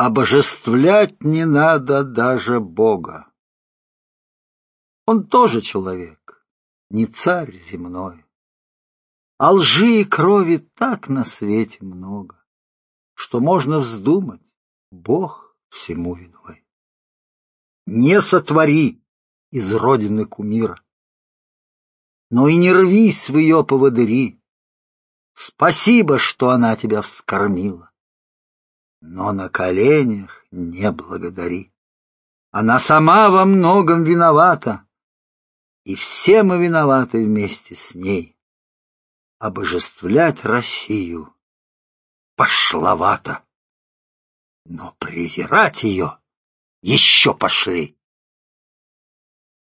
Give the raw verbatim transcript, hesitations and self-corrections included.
Обожествлять не надо даже Бога. Он тоже человек, не царь земной. А лжи и крови так на свете много, что можно вздумать, Бог всему виной. Не сотвори из родины кумира, но и не рвись в ее поводыри. Спасибо, что она тебя вскормила, но на коленях не благодари. Она сама во многом виновата, и все мы виноваты вместе с ней. Обожествлять Россию пошловато, но презирать ее еще пошлей.